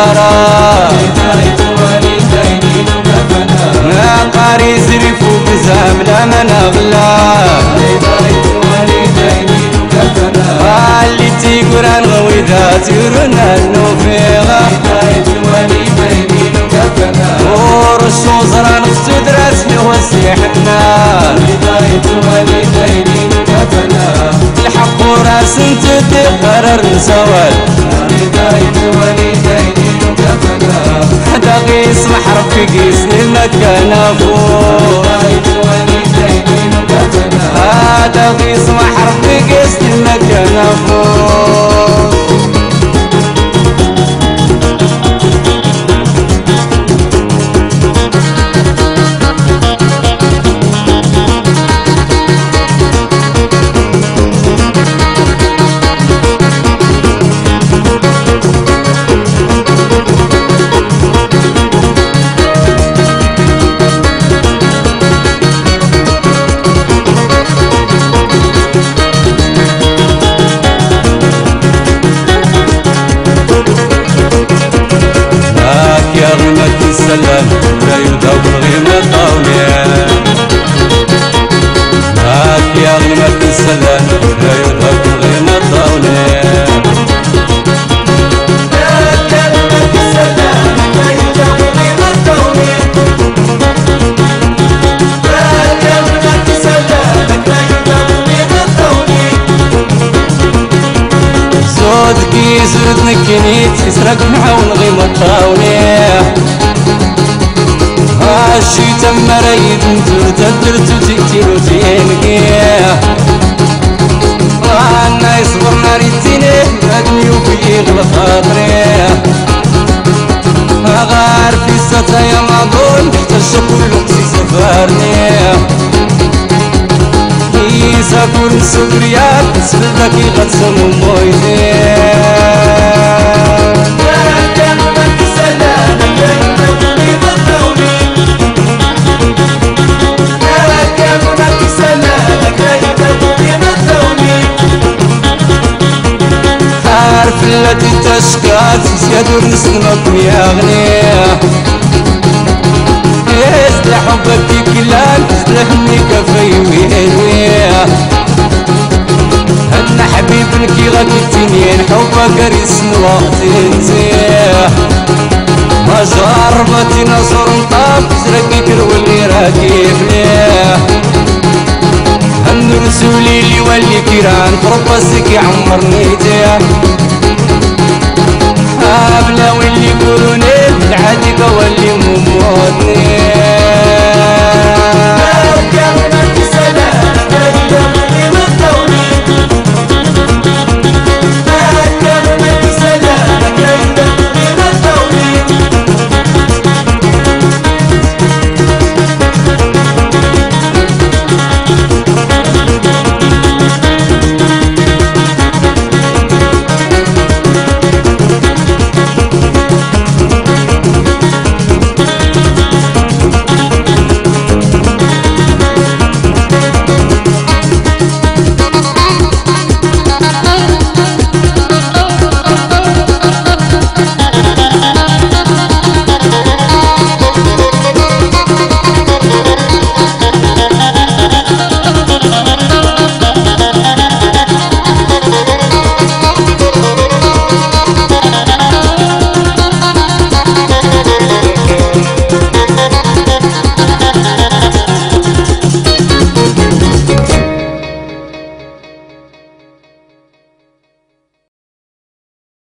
الدارة ما قاري زريفو بزام لا ما نغلا اللي تيقران غويدات يرونا النوفيغا ورشو زران خسود راسلي وسيحنا الحق وراس انت تقرر نسوال حدا قيس محرب في قيس للمكان ابوه هذا قيس محرب في قيس للمكان ابوه السلام لا يدور غير طاولة هاك يا غنمة السلام لا يدور غير طاولة هاك يا غنمة السلام لا يدور غير طاولة هاك يا غنمة السلام لا يدور غير طاولة زود كيس ودنكنيت يسرق نحاول غير طاولة هاشي تم رايد ندور تدرت وتقتل وتينقيه انا يصبر ناري التينيه هدني وبيغلى خاطري غار في السطا يا ماضون تشق كل سفرني كيسا كل سكريات سفلتك يغتسم مويتي التي تشكات يدور نسلمك يا غنيه يسلح حبك في كلان تسلحني كفي وينيه انا حبيبك غادي التنين حبك رسم وقت نزيه ما جربتي نصر نطاف سرقي كرولي راكب ليه الرسولي اللي ولي كيران فربسك يعمرني تيه بلا واللي يقولوني العادي واللي مموتني